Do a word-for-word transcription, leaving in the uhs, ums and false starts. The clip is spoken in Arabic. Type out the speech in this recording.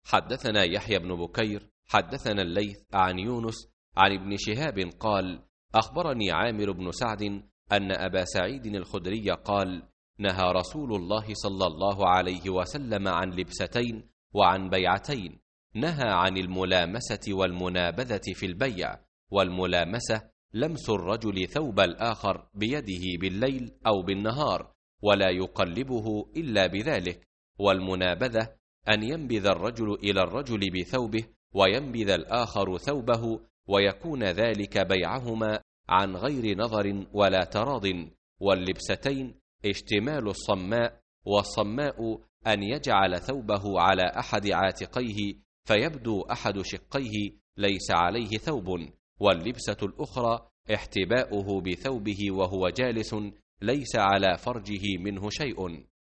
حدثنا يحيى بن بكير حدثنا الليث عن يونس عن ابن شهاب قال أخبرني عامر بن سعد أن أبا سعيد الخدري قال نهى رسول الله صلى الله عليه وسلم عن لبستين وعن بيعتين. نهى عن الملامسة والمنابذة في البيع. والملامسة لمس الرجل ثوب الآخر بيده بالليل أو بالنهار ولا يقلبه إلا بذلك. والمنابذة أن ينبذ الرجل إلى الرجل بثوبه وينبذ الآخر ثوبه ويكون ذلك بيعهما عن غير نظر ولا تراض. واللبستين اشتمال الصماء، والصماء أن يجعل ثوبه على أحد عاتقيه فيبدو أحد شقيه ليس عليه ثوب. واللبسة الأخرى احتباؤه بثوبه وهو جالس ليس على فرجه منه شيء.